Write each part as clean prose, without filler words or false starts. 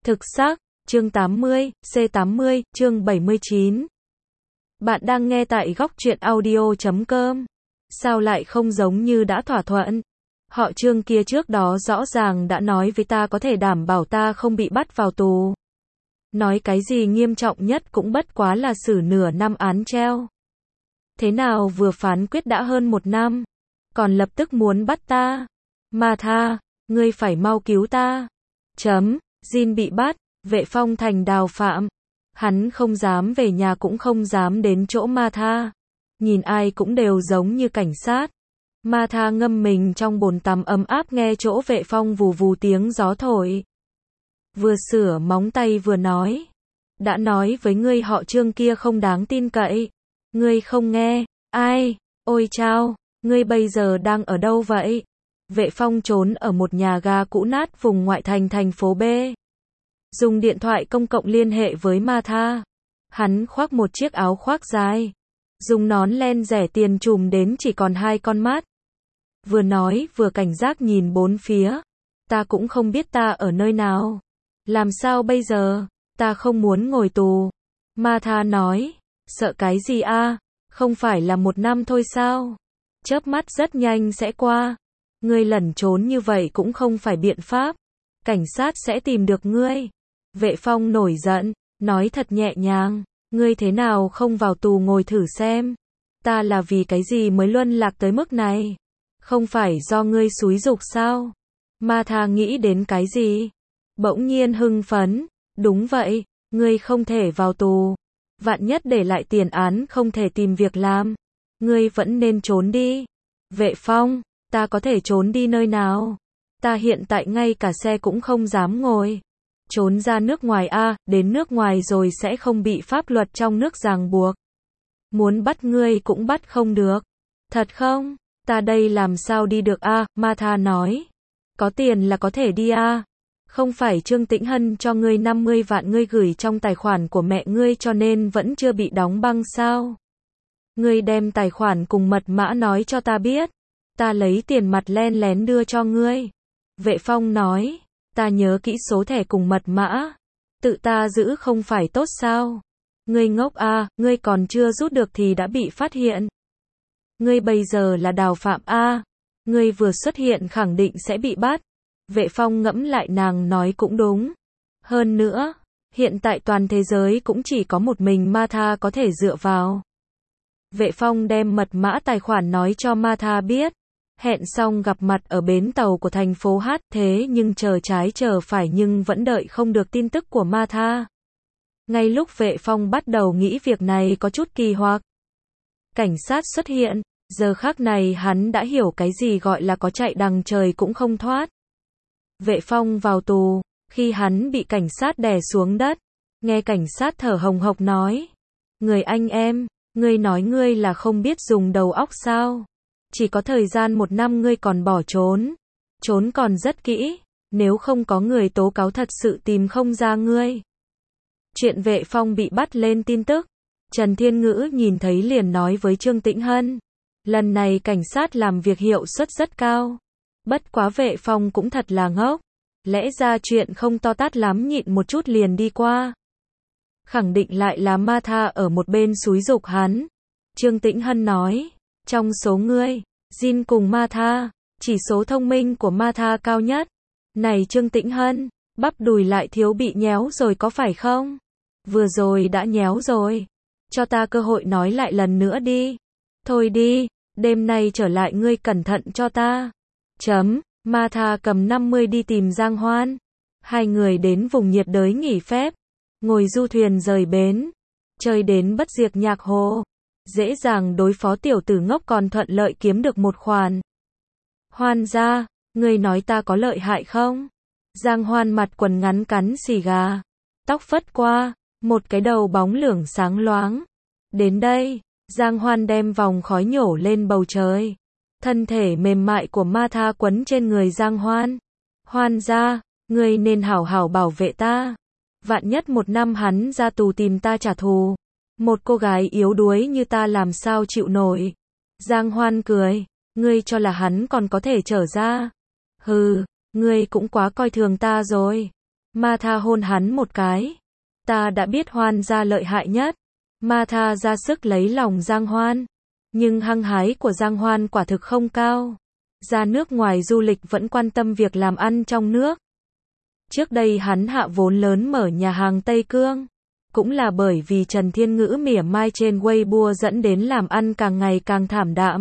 Thực xác, chương 80, C80, chương 79. Bạn đang nghe tại góc truyện audio.com. Sao lại không giống như đã thỏa thuận? Họ Trương kia trước đó rõ ràng đã nói với ta có thể đảm bảo ta không bị bắt vào tù. Nói cái gì nghiêm trọng nhất cũng bất quá là xử nửa năm án treo. Thế nào vừa phán quyết đã hơn 1 năm, còn lập tức muốn bắt ta. Mà tha, ngươi phải mau cứu ta. Jin bị bắt, Vệ Phong thành đào phạm. Hắn không dám về nhà cũng không dám đến chỗ Ma Tha. Nhìn ai cũng đều giống như cảnh sát. Ma Tha ngâm mình trong bồn tắm ấm áp nghe chỗ Vệ Phong vù vù tiếng gió thổi. Vừa sửa móng tay vừa nói. Đã nói với ngươi họ Trương kia không đáng tin cậy. Ngươi không nghe, ai, ôi chao, ngươi bây giờ đang ở đâu vậy? Vệ Phong trốn ở một nhà ga cũ nát vùng ngoại thành thành phố B. Dùng điện thoại công cộng liên hệ với Ma Tha. Hắn khoác một chiếc áo khoác dài. Dùng nón len rẻ tiền trùm đến chỉ còn 2 con mắt. Vừa nói vừa cảnh giác nhìn bốn phía. Ta cũng không biết ta ở nơi nào. Làm sao bây giờ? Ta không muốn ngồi tù. Ma Tha nói. Sợ cái gì a? Không phải là 1 năm thôi sao? Chớp mắt rất nhanh sẽ qua. Ngươi lẩn trốn như vậy cũng không phải biện pháp. Cảnh sát sẽ tìm được ngươi. Vệ Phong nổi giận, nói thật nhẹ nhàng. Ngươi thế nào không vào tù ngồi thử xem. Ta là vì cái gì mới luân lạc tới mức này? Không phải do ngươi xúi giục sao? Ma Tha nghĩ đến cái gì? Bỗng nhiên hưng phấn. Đúng vậy, ngươi không thể vào tù. Vạn nhất để lại tiền án không thể tìm việc làm. Ngươi vẫn nên trốn đi. Vệ Phong, ta có thể trốn đi nơi nào? Ta hiện tại ngay cả xe cũng không dám ngồi. Trốn ra nước ngoài a, đến nước ngoài rồi sẽ không bị pháp luật trong nước ràng buộc. Muốn bắt ngươi cũng bắt không được. Thật không? Ta đây làm sao đi được a? Ma Tha nói. Có tiền là có thể đi a. Không phải Trương Tĩnh Hân cho ngươi 50 vạn ngươi gửi trong tài khoản của mẹ ngươi cho nên vẫn chưa bị đóng băng sao? Ngươi đem tài khoản cùng mật mã nói cho ta biết. Ta lấy tiền mặt len lén đưa cho ngươi. Vệ Phong nói. Ta nhớ kỹ số thẻ cùng mật mã. Tự ta giữ không phải tốt sao? Ngươi ngốc a, ngươi còn chưa rút được thì đã bị phát hiện. Ngươi bây giờ là đào phạm a. Ngươi vừa xuất hiện khẳng định sẽ bị bắt. Vệ Phong ngẫm lại nàng nói cũng đúng. Hơn nữa, hiện tại toàn thế giới cũng chỉ có một mình Ma Tha có thể dựa vào. Vệ Phong đem mật mã tài khoản nói cho Ma Tha biết. Hẹn xong gặp mặt ở bến tàu của thành phố H, thế nhưng chờ trái chờ phải nhưng vẫn đợi không được tin tức của Ma Tha. Ngay lúc Vệ Phong bắt đầu nghĩ việc này có chút kỳ hoặc. Cảnh sát xuất hiện, giờ khắc này hắn đã hiểu cái gì gọi là có chạy đằng trời cũng không thoát. Vệ Phong vào tù, khi hắn bị cảnh sát đè xuống đất, nghe cảnh sát thở hồng hộc nói. Người anh em, ngươi nói ngươi là không biết dùng đầu óc sao? Chỉ có thời gian 1 năm ngươi còn bỏ trốn. Trốn còn rất kỹ, nếu không có người tố cáo thật sự tìm không ra ngươi. Chuyện Vệ Phong bị bắt lên tin tức. Trần Thiên Ngữ nhìn thấy liền nói với Trương Tĩnh Hân. Lần này cảnh sát làm việc hiệu suất rất cao. Bất quá Vệ Phong cũng thật là ngốc. Lẽ ra chuyện không to tát lắm nhịn một chút liền đi qua. Khẳng định lại là Ma Tha ở một bên xúi giục hắn. Trương Tĩnh Hân nói. Trong số ngươi, Jin cùng Ma Tha, chỉ số thông minh của Ma Tha cao nhất. Này Trương Tĩnh Hân, bắp đùi lại thiếu bị nhéo rồi có phải không? Vừa rồi đã nhéo rồi. Cho ta cơ hội nói lại lần nữa đi. Thôi đi, đêm nay trở lại ngươi cẩn thận cho ta. Ma Tha cầm 50 đi tìm Giang Hoan. Hai người đến vùng nhiệt đới nghỉ phép. Ngồi du thuyền rời bến. Chơi đến bất diệt nhạc hồ. Dễ dàng đối phó tiểu tử ngốc còn thuận lợi kiếm được một khoản. Hoan gia, ngươi nói ta có lợi hại không? Giang Hoan mặt quần ngắn cắn xì gà. Tóc phất qua, một cái đầu bóng lưỡng sáng loáng. Đến đây, Giang Hoan đem vòng khói nhổ lên bầu trời. Thân thể mềm mại của Ma Tha quấn trên người Giang Hoan. Hoan gia, ngươi nên hảo hảo bảo vệ ta. Vạn nhất 1 năm hắn ra tù tìm ta trả thù. Một cô gái yếu đuối như ta làm sao chịu nổi. Giang Hoan cười. Ngươi cho là hắn còn có thể trở ra. Hừ, ngươi cũng quá coi thường ta rồi. Martha hôn hắn một cái. Ta đã biết Hoan gia lợi hại nhất. Martha ra sức lấy lòng Giang Hoan. Nhưng hăng hái của Giang Hoan quả thực không cao. Ra nước ngoài du lịch vẫn quan tâm việc làm ăn trong nước. Trước đây hắn hạ vốn lớn mở nhà hàng Tây Cương. Cũng là bởi vì Trần Thiên Ngữ mỉa mai trên Weibo dẫn đến làm ăn càng ngày càng thảm đạm.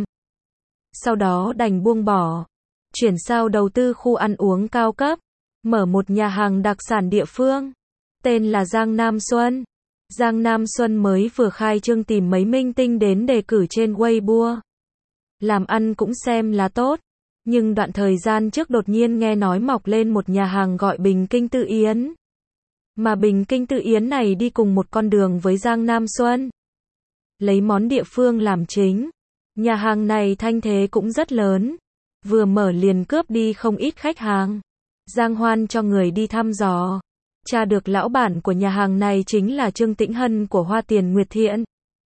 Sau đó đành buông bỏ. Chuyển sao đầu tư khu ăn uống cao cấp. Mở một nhà hàng đặc sản địa phương. Tên là Giang Nam Xuân. Giang Nam Xuân mới vừa khai trương tìm mấy minh tinh đến đề cử trên Weibo. Làm ăn cũng xem là tốt. Nhưng đoạn thời gian trước đột nhiên nghe nói mọc lên một nhà hàng gọi Bình Kinh Tự Yến. Mà Bình Kinh Tự Yến này đi cùng một con đường với Giang Nam Xuân. Lấy món địa phương làm chính. Nhà hàng này thanh thế cũng rất lớn. Vừa mở liền cướp đi không ít khách hàng. Giang Hoan cho người đi thăm dò. Tra được lão bản của nhà hàng này chính là Trương Tĩnh Hân của Hoa Tiền Nguyệt Thiện.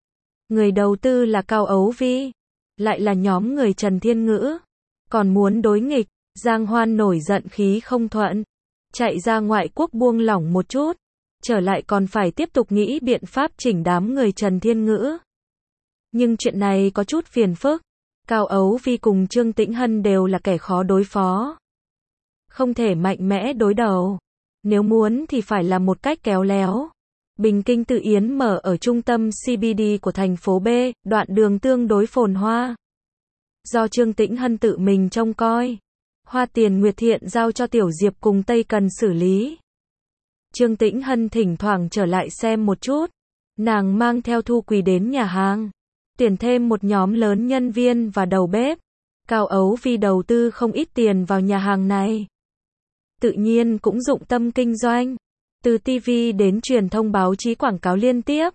Người đầu tư là Cao Ấu Vi. Lại là nhóm người Trần Thiên Ngữ. Còn muốn đối nghịch. Giang Hoan nổi giận khí không thuận. Chạy ra ngoại quốc buông lỏng một chút. Trở lại còn phải tiếp tục nghĩ biện pháp chỉnh đám người Trần Thiên Ngữ. Nhưng chuyện này có chút phiền phức. Cao Ấu Vi cùng Trương Tĩnh Hân đều là kẻ khó đối phó. Không thể mạnh mẽ đối đầu. Nếu muốn thì phải làm một cách khéo léo. Bình Kinh Tự Yến mở ở trung tâm CBD của thành phố B, đoạn đường tương đối phồn hoa. Do Trương Tĩnh Hân tự mình trông coi. Hoa Tiền Nguyệt Thiện giao cho Tiểu Diệp cùng Tây Cần xử lý. Trương Tĩnh Hân thỉnh thoảng trở lại xem một chút. Nàng mang theo Thu Quỳ đến nhà hàng. Tuyển thêm một nhóm lớn nhân viên và đầu bếp. Cao Ấu Vi đầu tư không ít tiền vào nhà hàng này. Tự nhiên cũng dụng tâm kinh doanh. Từ TV đến truyền thông báo chí quảng cáo liên tiếp.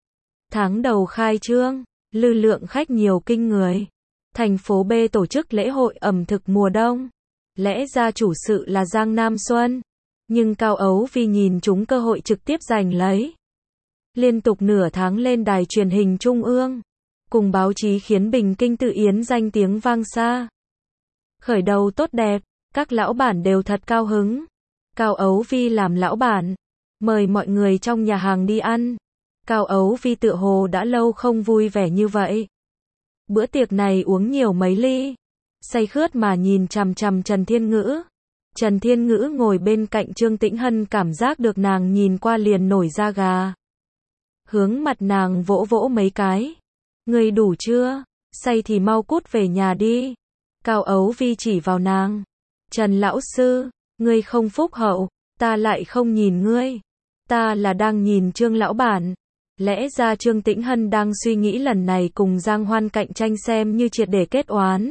Tháng đầu khai trương, lưu lượng khách nhiều kinh người. Thành phố B tổ chức lễ hội ẩm thực mùa đông. Lẽ ra chủ sự là Giang Nam Xuân. Nhưng Cao Ấu Vi nhìn chúng cơ hội trực tiếp giành lấy. Liên tục nửa tháng lên đài truyền hình trung ương. Cùng báo chí khiến Bình Kinh Tự Yến danh tiếng vang xa. Khởi đầu tốt đẹp, các lão bản đều thật cao hứng. Cao Ấu Vi làm lão bản, mời mọi người trong nhà hàng đi ăn. Cao Ấu Vi tựa hồ đã lâu không vui vẻ như vậy. Bữa tiệc này uống nhiều mấy ly. Say khướt mà nhìn chằm chằm Trần Thiên Ngữ. Trần Thiên Ngữ ngồi bên cạnh Trương Tĩnh Hân cảm giác được nàng nhìn qua liền nổi da gà. Hướng mặt nàng vỗ vỗ mấy cái. Ngươi đủ chưa? Say thì mau cút về nhà đi. Cao Ấu Vi chỉ vào nàng. Trần lão sư, ngươi không phúc hậu, ta lại không nhìn ngươi. Ta là đang nhìn Trương lão bản. Lẽ ra Trương Tĩnh Hân đang suy nghĩ lần này cùng Giang Hoan cạnh tranh xem như triệt để kết oán.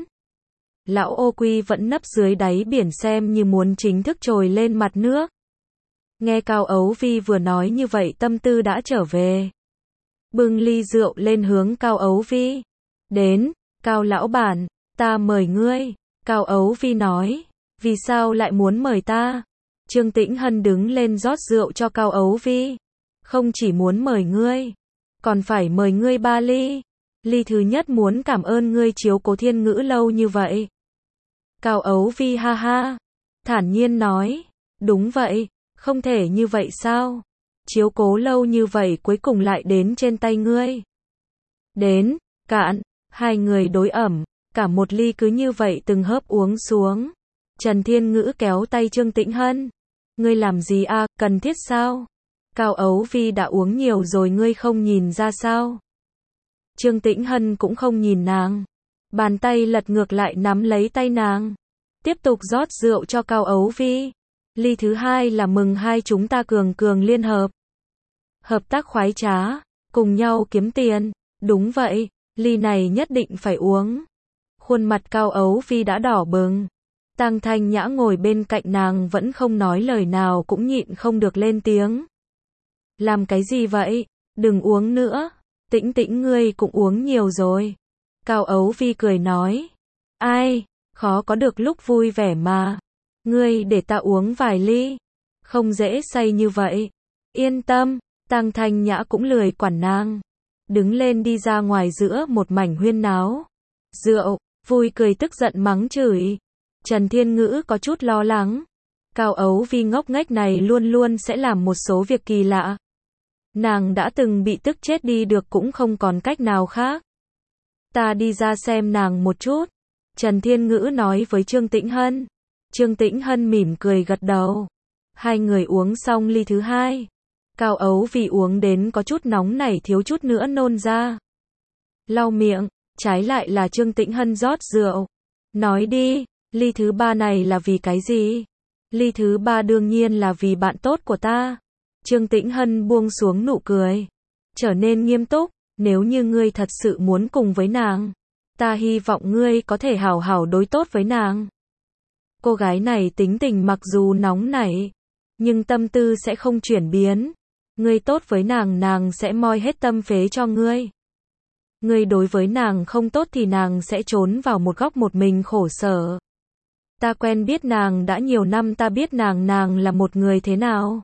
Lão ô quy vẫn nấp dưới đáy biển xem như muốn chính thức trồi lên mặt nước. Nghe Cao Ấu Vi vừa nói như vậy tâm tư đã trở về. Bưng ly rượu lên hướng Cao Ấu Vi. Đến, Cao lão bản, ta mời ngươi. Cao Ấu Vi nói. Vì sao lại muốn mời ta? Trương Tĩnh Hân đứng lên rót rượu cho Cao Ấu Vi. Không chỉ muốn mời ngươi, còn phải mời ngươi 3 ly. Ly thứ nhất muốn cảm ơn ngươi chiếu cố Thiên Ngữ lâu như vậy. Cao Ấu Vi ha ha, thản nhiên nói. Đúng vậy, không thể như vậy sao? Chiếu cố lâu như vậy cuối cùng lại đến trên tay ngươi. Đến, cạn, hai người đối ẩm, cả một ly cứ như vậy từng hớp uống xuống. Trần Thiên Ngữ kéo tay Trương Tĩnh Hân. Ngươi làm gì à, cần thiết sao? Cao Ấu Vi đã uống nhiều rồi ngươi không nhìn ra sao? Trương Tĩnh Hân cũng không nhìn nàng. Bàn tay lật ngược lại nắm lấy tay nàng. Tiếp tục rót rượu cho Cao Ấu Vi. Ly thứ hai là mừng hai chúng ta cường cường liên hợp. Hợp tác khoái trá, cùng nhau kiếm tiền. Đúng vậy, ly này nhất định phải uống. Khuôn mặt Cao Ấu Vi đã đỏ bừng. Tang Thanh Nhã ngồi bên cạnh nàng vẫn không nói lời nào cũng nhịn không được lên tiếng. Làm cái gì vậy? Đừng uống nữa. Tĩnh Tĩnh ngươi cũng uống nhiều rồi. Cao Ấu Vi cười nói. Ai, khó có được lúc vui vẻ mà. Ngươi để ta uống vài ly. Không dễ say như vậy. Yên tâm, Tang Thanh Nhã cũng lười quản nàng. Đứng lên đi ra ngoài giữa một mảnh huyên náo. Rượu, vui cười tức giận mắng chửi. Trần Thiên Ngữ có chút lo lắng. Cao Ấu Vi ngốc nghếch này luôn luôn sẽ làm một số việc kỳ lạ. Nàng đã từng bị tức chết đi được cũng không còn cách nào khác. Ta đi ra xem nàng một chút. Trần Thiên Ngữ nói với Trương Tĩnh Hân. Trương Tĩnh Hân mỉm cười gật đầu. Hai người uống xong ly thứ hai. Cao Ấu Vi uống đến có chút nóng nảy thiếu chút nữa nôn ra. Lau miệng, trái lại là Trương Tĩnh Hân rót rượu. Nói đi, ly thứ ba này là vì cái gì? Ly thứ ba đương nhiên là vì bạn tốt của ta. Trương Tĩnh Hân buông xuống nụ cười. Trở nên nghiêm túc, nếu như ngươi thật sự muốn cùng với nàng, ta hy vọng ngươi có thể hảo hảo đối tốt với nàng. Cô gái này tính tình mặc dù nóng nảy, nhưng tâm tư sẽ không chuyển biến. Ngươi tốt với nàng, nàng sẽ moi hết tâm phế cho ngươi. Ngươi đối với nàng không tốt thì nàng sẽ trốn vào một góc một mình khổ sở. Ta quen biết nàng đã nhiều năm, ta biết nàng là một người thế nào.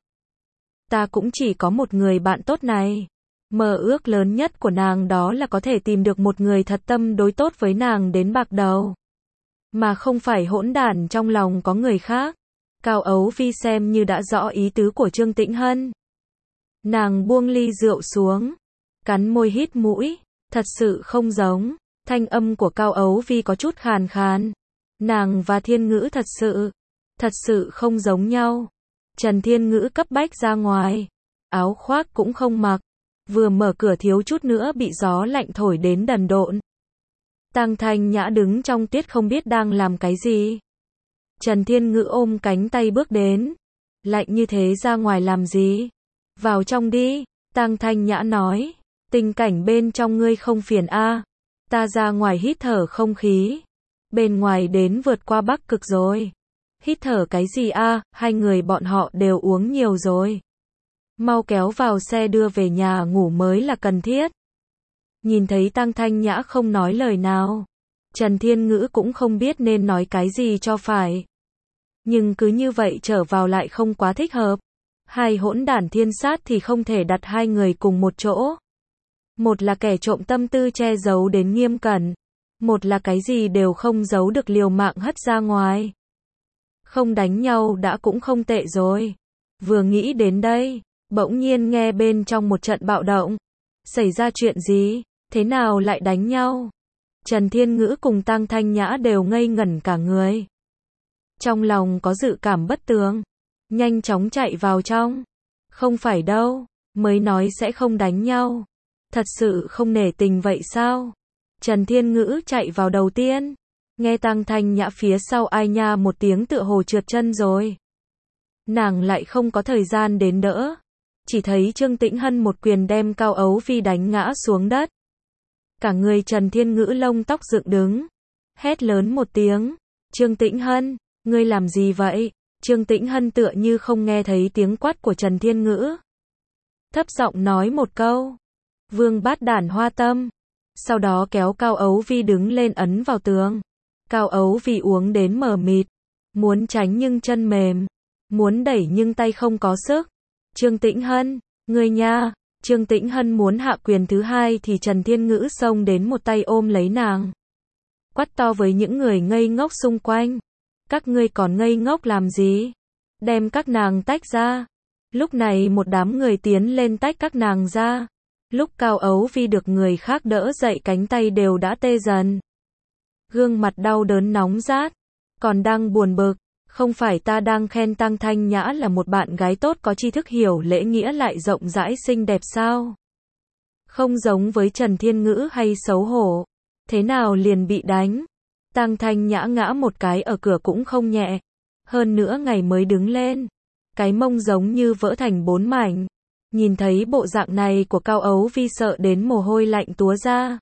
Ta cũng chỉ có một người bạn tốt này. Mơ ước lớn nhất của nàng đó là có thể tìm được một người thật tâm đối tốt với nàng đến bạc đầu. Mà không phải hỗn đản trong lòng có người khác. Cao Ấu Vi xem như đã rõ ý tứ của Trương Tĩnh Hân. Nàng buông ly rượu xuống. Cắn môi hít mũi. Thật sự không giống. Thanh âm của Cao Ấu Vi có chút khàn khàn. Nàng và Thiên Ngữ thật sự không giống nhau. Trần Thiên Ngữ cấp bách ra ngoài. Áo khoác cũng không mặc. Vừa mở cửa thiếu chút nữa bị gió lạnh thổi đến đần độn. Tang Thanh Nhã đứng trong tiết không biết đang làm cái gì. Trần Thiên Ngữ ôm cánh tay bước đến. Lạnh như thế ra ngoài làm gì? Vào trong đi. Tang Thanh Nhã nói. Tình cảnh bên trong ngươi không phiền a? Ta ra ngoài hít thở không khí. Bên ngoài đến vượt qua Bắc Cực rồi. Hít thở cái gì a? Hai người bọn họ đều uống nhiều rồi. Mau kéo vào xe đưa về nhà ngủ mới là cần thiết. Nhìn thấy Tang Thanh Nhã không nói lời nào. Trần Thiên Ngữ cũng không biết nên nói cái gì cho phải. Nhưng cứ như vậy trở vào lại không quá thích hợp. Hai hỗn đản thiên sát thì không thể đặt hai người cùng một chỗ. Một là kẻ trộm tâm tư che giấu đến nghiêm cẩn. Một là cái gì đều không giấu được liều mạng hất ra ngoài. Không đánh nhau đã cũng không tệ rồi. Vừa nghĩ đến đây, bỗng nhiên nghe bên trong một trận bạo động. Xảy ra chuyện gì? Thế nào lại đánh nhau? Trần Thiên Ngữ cùng Tang Thanh Nhã đều ngây ngẩn cả người. Trong lòng có dự cảm bất tường. Nhanh chóng chạy vào trong. Không phải đâu, mới nói sẽ không đánh nhau. Thật sự không nể tình vậy sao? Trần Thiên Ngữ chạy vào đầu tiên. Nghe Tang Thanh Nhã phía sau ai nha một tiếng tựa hồ trượt chân rồi. Nàng lại không có thời gian đến đỡ. Chỉ thấy Trương Tĩnh Hân một quyền đem Cao Ấu Vi đánh ngã xuống đất. Cả người Trần Thiên Ngữ lông tóc dựng đứng. Hét lớn một tiếng. Trương Tĩnh Hân, ngươi làm gì vậy? Trương Tĩnh Hân tựa như không nghe thấy tiếng quát của Trần Thiên Ngữ. Thấp giọng nói một câu. Vương bát đản hoa tâm. Sau đó kéo Cao Ấu Vi đứng lên ấn vào tường. Cao Ấu Vi uống đến mờ mịt. Muốn tránh nhưng chân mềm. Muốn đẩy nhưng tay không có sức. Trương Tĩnh Hân, ngươi nha. Trương Tĩnh Hân muốn hạ quyền thứ hai thì Trần Thiên Ngữ xông đến một tay ôm lấy nàng. Quát to với những người ngây ngốc xung quanh. Các ngươi còn ngây ngốc làm gì? Đem các nàng tách ra. Lúc này một đám người tiến lên tách các nàng ra. Lúc Cao Ấu Vi được người khác đỡ dậy cánh tay đều đã tê dần. Gương mặt đau đớn nóng rát. Còn đang buồn bực. Không phải ta đang khen Tang Thanh Nhã là một bạn gái tốt có tri thức hiểu lễ nghĩa lại rộng rãi xinh đẹp sao? Không giống với Trần Thiên Ngữ hay xấu hổ. Thế nào liền bị đánh? Tang Thanh Nhã ngã một cái ở cửa cũng không nhẹ. Hơn nữa ngày mới đứng lên. Cái mông giống như vỡ thành 4 mảnh. Nhìn thấy bộ dạng này của Cao Ấu Vi sợ đến mồ hôi lạnh túa ra.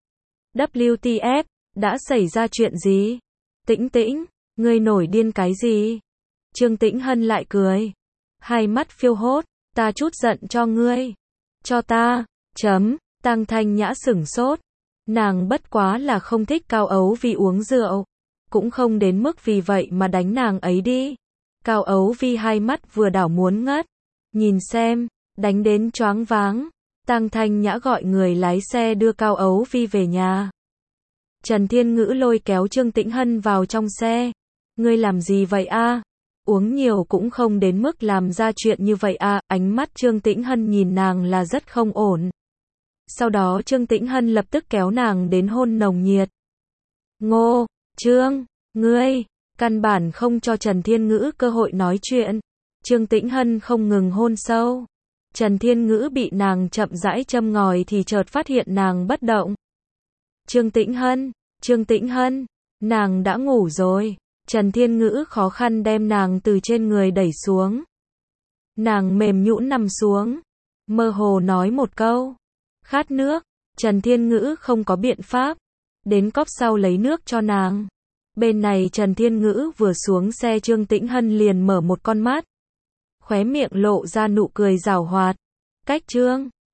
WTF, đã xảy ra chuyện gì? Tĩnh Tĩnh, ngươi nổi điên cái gì? Trương Tĩnh Hân lại cười. Hai mắt phiêu hốt, ta chút giận cho ngươi. Cho ta, Tang Thanh Nhã sửng sốt. Nàng bất quá là không thích Cao Ấu Vi uống rượu. Cũng không đến mức vì vậy mà đánh nàng ấy đi. Cao Ấu Vi hai mắt vừa đảo muốn ngất. Nhìn xem, đánh đến choáng váng. Tang Thanh Nhã gọi người lái xe đưa Cao Ấu Vi về nhà. Trần Thiên Ngữ lôi kéo Trương Tĩnh Hân vào trong xe. Ngươi làm gì vậy a? Uống nhiều cũng không đến mức làm ra chuyện như vậy à, ánh mắt Trương Tĩnh Hân nhìn nàng là rất không ổn. Sau đó Trương Tĩnh Hân lập tức kéo nàng đến hôn nồng nhiệt. Ngô, Trương, ngươi, căn bản không cho Trần Thiên Ngữ cơ hội nói chuyện. Trương Tĩnh Hân không ngừng hôn sâu. Trần Thiên Ngữ bị nàng chậm rãi châm ngòi thì chợt phát hiện nàng bất động. Trương Tĩnh Hân, nàng đã ngủ rồi. Trần Thiên Ngữ khó khăn đem nàng từ trên người đẩy xuống. Nàng mềm nhũn nằm xuống, mơ hồ nói một câu, khát nước. Trần Thiên Ngữ không có biện pháp, đến cóp sau lấy nước cho nàng. Bên này Trần Thiên Ngữ vừa xuống xe Trương Tĩnh Hân liền mở một con mắt, khóe miệng lộ ra nụ cười giảo hoạt. Cách Trương